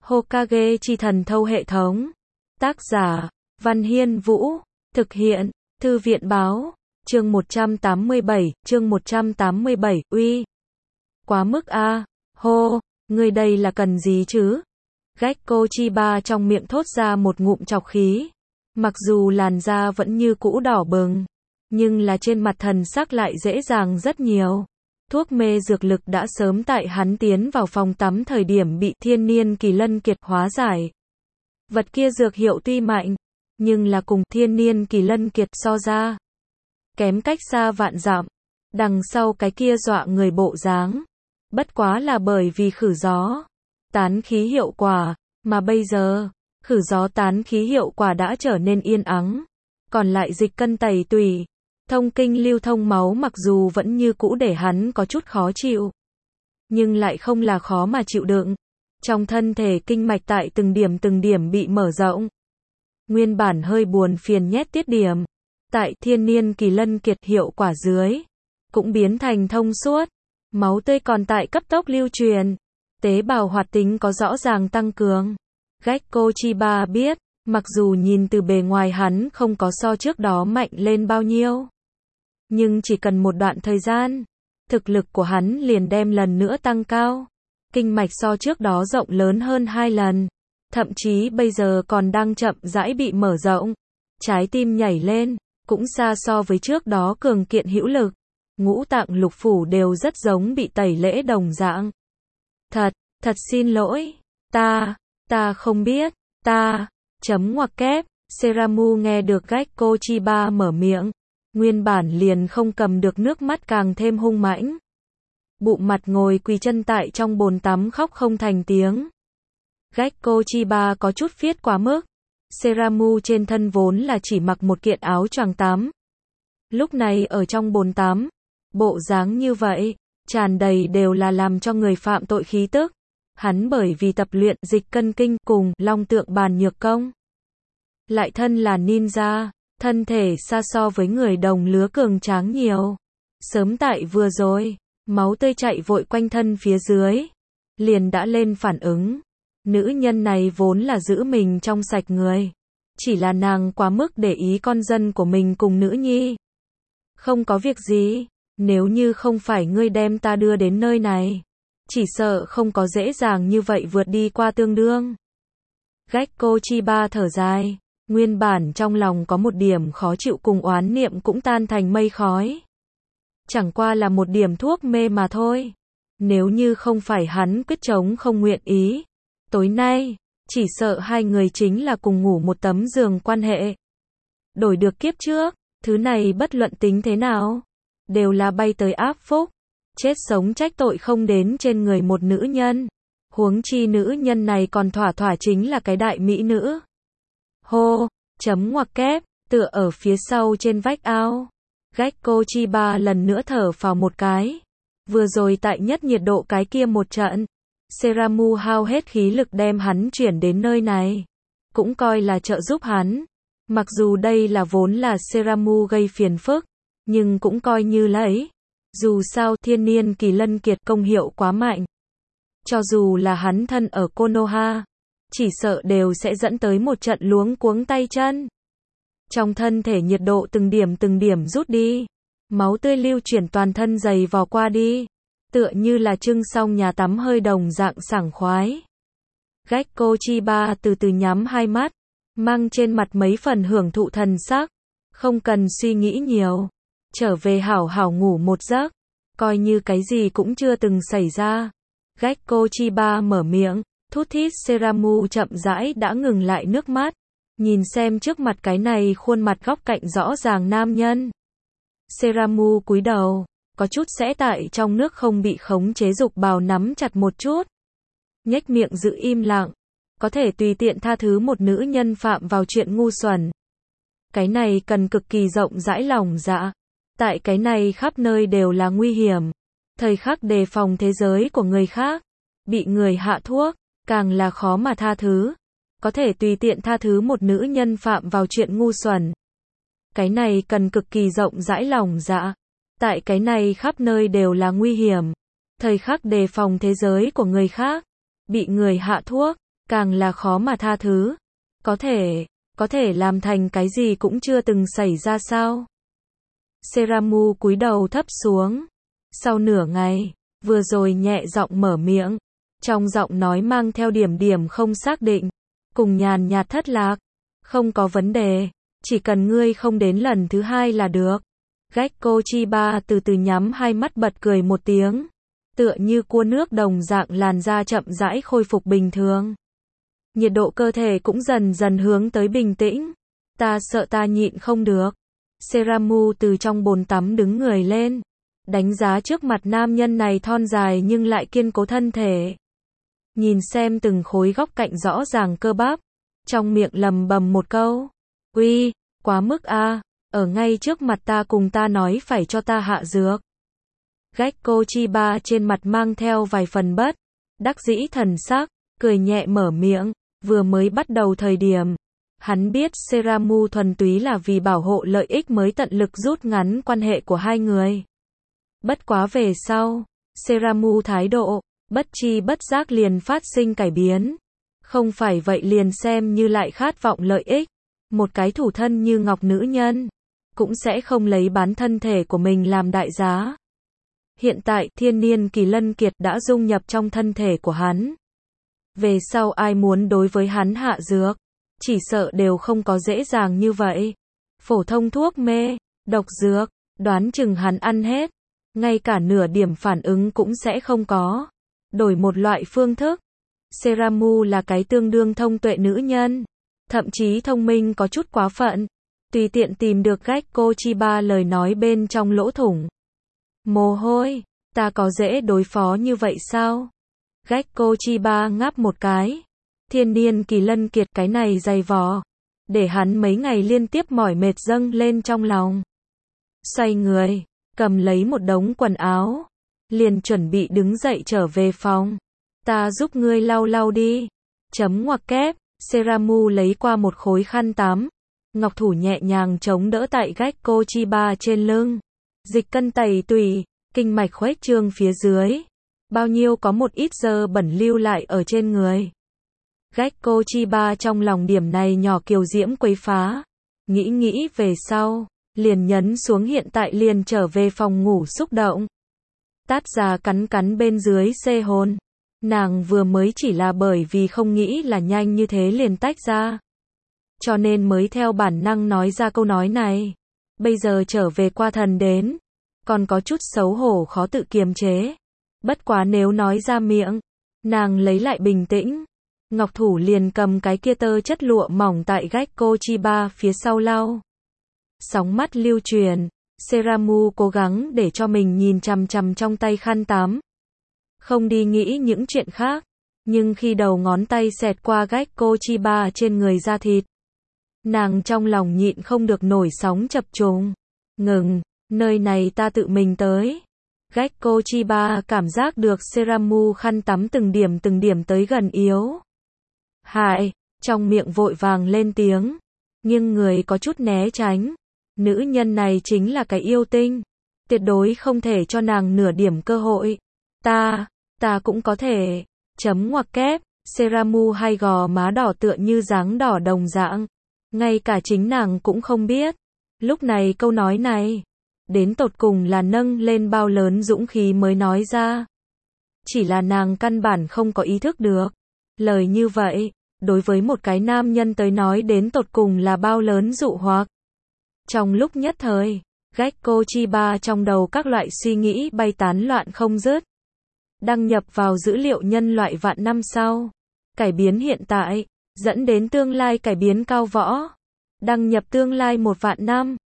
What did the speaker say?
Hokage chi thần thâu hệ thống. Tác giả, Văn Hiên Vũ. Thực hiện, Thư viện Báo. Chương 187, uy. Quá mức a. Hô, ngươi đây là cần gì chứ? Gekko Chiba trong miệng thốt ra một ngụm trọc khí. Mặc dù làn da vẫn như cũ đỏ bừng, nhưng là trên mặt thần sắc lại dễ dàng rất nhiều. Thuốc mê dược lực đã sớm tại hắn tiến vào phòng tắm thời điểm bị thiên niên kỳ lân kiệt hóa giải. Vật kia dược hiệu tuy mạnh, nhưng là cùng thiên niên kỳ lân kiệt so ra, kém cách xa vạn dặm. Đằng sau cái kia dọa người bộ dáng, bất quá là bởi vì khử gió, tán khí hiệu quả, mà bây giờ, khử gió tán khí hiệu quả đã trở nên yên ắng. Còn lại dịch cân tẩy tủy, thông kinh lưu thông máu mặc dù vẫn như cũ để hắn có chút khó chịu, nhưng lại không là khó mà chịu đựng. Trong thân thể kinh mạch tại từng điểm bị mở rộng. Nguyên bản hơi buồn phiền nhét tiết điểm, tại thiên niên kỳ lân kiệt hiệu quả dưới, cũng biến thành thông suốt. Máu tươi còn tại cấp tốc lưu truyền, tế bào hoạt tính có rõ ràng tăng cường. Gekko Chiba biết, mặc dù nhìn từ bề ngoài hắn không có so trước đó mạnh lên bao nhiêu, nhưng chỉ cần một đoạn thời gian, thực lực của hắn liền đem lần nữa tăng cao. Kinh mạch so trước đó rộng lớn hơn 2 lần, thậm chí bây giờ còn đang chậm rãi bị mở rộng. Trái tim nhảy lên, cũng xa so với trước đó cường kiện hữu lực. Ngũ tạng lục phủ đều rất giống bị tẩy lễ đồng dạng. Thật xin lỗi, ta không biết, ngoặc kép. Seramu nghe được Gekko Chiba mở miệng, nguyên bản liền không cầm được nước mắt càng thêm hung mãnh. Bụng mặt ngồi quỳ chân tại trong bồn tắm khóc không thành tiếng. Gekko Chiba có chút phiết quá mức. Seramu trên thân vốn là chỉ mặc một kiện áo choàng tắm. Lúc này ở trong bồn tắm, bộ dáng như vậy, tràn đầy đều là làm cho người phạm tội khí tức. Hắn bởi vì tập luyện dịch cân kinh cùng long tượng bàn nhược công, lại thân là ninja, thân thể xa so với người đồng lứa cường tráng nhiều. Sớm tại vừa rồi, máu tươi chạy vội quanh thân phía dưới, liền đã lên phản ứng. Nữ nhân này vốn là giữ mình trong sạch người, chỉ là nàng quá mức để ý con dân của mình cùng nữ nhi. Không có việc gì, nếu như không phải ngươi đem ta đưa đến nơi này, chỉ sợ không có dễ dàng như vậy vượt đi qua tương đương. Gekko Chiba thở dài, nguyên bản trong lòng có một điểm khó chịu cùng oán niệm cũng tan thành mây khói. Chẳng qua là một điểm thuốc mê mà thôi. Nếu như không phải hắn quyết chống không nguyện ý, tối nay, chỉ sợ hai người chính là cùng ngủ một tấm giường quan hệ. Đổi được kiếp trước, thứ này bất luận tính thế nào, đều là bay tới áp phúc. Chết sống trách tội không đến trên người một nữ nhân. Huống chi nữ nhân này còn thỏa chính là cái đại mỹ nữ. Hô, ngoặc kép, tựa ở phía sau trên vách ao. Gekko Chiba lần nữa thở phào một cái. Vừa rồi tại nhất nhiệt độ cái kia một trận, Seramu hao hết khí lực đem hắn chuyển đến nơi này, cũng coi là trợ giúp hắn. Mặc dù đây là vốn là Seramu gây phiền phức, nhưng cũng coi như lấy. Dù sao thiên niên kỳ lân kiệt công hiệu quá mạnh, cho dù là hắn thân ở Konoha, chỉ sợ đều sẽ dẫn tới một trận luống cuống tay chân. Trong thân thể nhiệt độ từng điểm rút đi, máu tươi lưu chuyển toàn thân dày vò qua đi, tựa như là trưng xong nhà tắm hơi đồng dạng sảng khoái. Gekko Chiba từ từ nhắm hai mắt, mang trên mặt mấy phần hưởng thụ thần sắc, không cần suy nghĩ nhiều, trở về hảo hảo ngủ một giấc, coi như cái gì cũng chưa từng xảy ra. Gekko Chiba mở miệng, thút thít. Seramu chậm rãi đã ngừng lại nước mắt, nhìn xem trước mặt cái này khuôn mặt góc cạnh rõ ràng nam nhân. Seramu cúi đầu, có chút sẽ tại trong nước không bị khống chế dục bào nắm chặt một chút, nhếch miệng giữ im lặng. Có thể tùy tiện tha thứ một nữ nhân phạm vào chuyện ngu xuẩn, cái này cần cực kỳ rộng rãi lòng dạ. Tại cái này khắp nơi đều là nguy hiểm, thời khắc đề phòng thế giới của người khác, bị người hạ thuốc, càng là khó mà tha thứ. Có thể tùy tiện tha thứ một nữ nhân phạm vào chuyện ngu xuẩn, cái này cần cực kỳ rộng rãi lòng dạ. Tại cái này khắp nơi đều là nguy hiểm, thời khắc đề phòng thế giới của người khác, bị người hạ thuốc, càng là khó mà tha thứ. Có thể làm thành cái gì cũng chưa từng xảy ra sao? Seramu cúi đầu thấp xuống. Sau nửa ngày, vừa rồi nhẹ giọng mở miệng. Trong giọng nói mang theo điểm điểm không xác định. Cùng nhàn nhạt thất lạc. Không có vấn đề. Chỉ cần ngươi không đến lần thứ hai là được. Gekko Chiba từ từ nhắm hai mắt bật cười một tiếng. Tựa như cua nước đồng dạng làn da chậm rãi khôi phục bình thường. Nhiệt độ cơ thể cũng dần dần hướng tới bình tĩnh. Ta sợ ta nhịn không được. Seramu từ trong bồn tắm đứng người lên. Đánh giá trước mặt nam nhân này thon dài nhưng lại kiên cố thân thể. Nhìn xem từng khối góc cạnh rõ ràng cơ bắp. Trong miệng lầm bầm một câu. Uy, quá mức a, ở ngay trước mặt ta cùng ta nói phải cho ta hạ dược. Gekko Chiba trên mặt mang theo vài phần bất đắc dĩ thần sắc, cười nhẹ mở miệng. Vừa mới bắt đầu thời điểm, hắn biết Seramu thuần túy là vì bảo hộ lợi ích mới tận lực rút ngắn quan hệ của hai người. Bất quá về sau, Seramu thái độ, bất chi bất giác liền phát sinh cải biến. Không phải vậy liền xem như lại khát vọng lợi ích. Một cái thủ thân như ngọc nữ nhân, cũng sẽ không lấy bán thân thể của mình làm đại giá. Hiện tại thiên niên kỳ lân kiệt đã dung nhập trong thân thể của hắn. Về sau ai muốn đối với hắn hạ dược, chỉ sợ đều không có dễ dàng như vậy. Phổ thông thuốc mê, độc dược, đoán chừng hắn ăn hết. Ngay cả nửa điểm phản ứng cũng sẽ không có. Đổi một loại phương thức. Seramu là cái tương đương thông tuệ nữ nhân. Thậm chí thông minh có chút quá phận. Tùy tiện tìm được Gekko Chiba lời nói bên trong lỗ thủng. Mồ hôi, ta có dễ đối phó như vậy sao? Gekko Chiba ngáp một cái. Thiên niên kỳ lân kiệt cái này dày vò. Để hắn mấy ngày liên tiếp mỏi mệt dâng lên trong lòng. Xoay người, cầm lấy một đống quần áo. Liền chuẩn bị đứng dậy trở về phòng. Ta giúp ngươi lau lau đi. Chấm ngoặc kép. Seramu lấy qua một khối khăn tắm. Ngọc thủ nhẹ nhàng chống đỡ tại Gekko Chiba trên lưng. Dịch cân tẩy tùy, kinh mạch khuếch trương phía dưới. Bao nhiêu có một ít dơ bẩn lưu lại ở trên người. Gekko Chiba trong lòng điểm này nhỏ kiều diễm quấy phá. Nghĩ về sau, liền nhấn xuống hiện tại liền trở về phòng ngủ xúc động. Tát già cắn bên dưới xê hồn. Nàng vừa mới chỉ là bởi vì không nghĩ là nhanh như thế liền tách ra. Cho nên mới theo bản năng nói ra câu nói này. Bây giờ trở về qua thần đến. Còn có chút xấu hổ khó tự kiềm chế. Bất quá nếu nói ra miệng. Nàng lấy lại bình tĩnh. Ngọc thủ liền cầm cái kia tơ chất lụa mỏng tại Gekko Chiba phía sau lau. Sóng mắt lưu truyền. Seramu cố gắng để cho mình nhìn chằm chằm trong tay khăn tắm. Không đi nghĩ những chuyện khác. Nhưng khi đầu ngón tay xẹt qua Gekko Chiba trên người da thịt. Nàng trong lòng nhịn không được nổi sóng chập trùng. Ngừng, nơi này ta tự mình tới. Gekko Chiba cảm giác được Seramu khăn tắm từng điểm tới gần yếu. Hại, trong miệng vội vàng lên tiếng. Nhưng người có chút né tránh. Nữ nhân này chính là cái yêu tinh. Tuyệt đối không thể cho nàng nửa điểm cơ hội. Ta cũng có thể. Chấm ngoặc kép, Seramu hai gò má đỏ tựa như dáng đỏ đồng dạng. Ngay cả chính nàng cũng không biết. Lúc này câu nói này, đến tột cùng là nâng lên bao lớn dũng khí mới nói ra. Chỉ là nàng căn bản không có ý thức được. Lời như vậy, đối với một cái nam nhân tới nói đến tột cùng là bao lớn dụ hoặc. Trong lúc nhất thời, Gekko Chiba trong đầu các loại suy nghĩ bay tán loạn không dứt. Đăng nhập vào dữ liệu nhân loại vạn năm sau. Cải biến hiện tại, dẫn đến tương lai cải biến cao võ. Đăng nhập tương lai 1 vạn năm.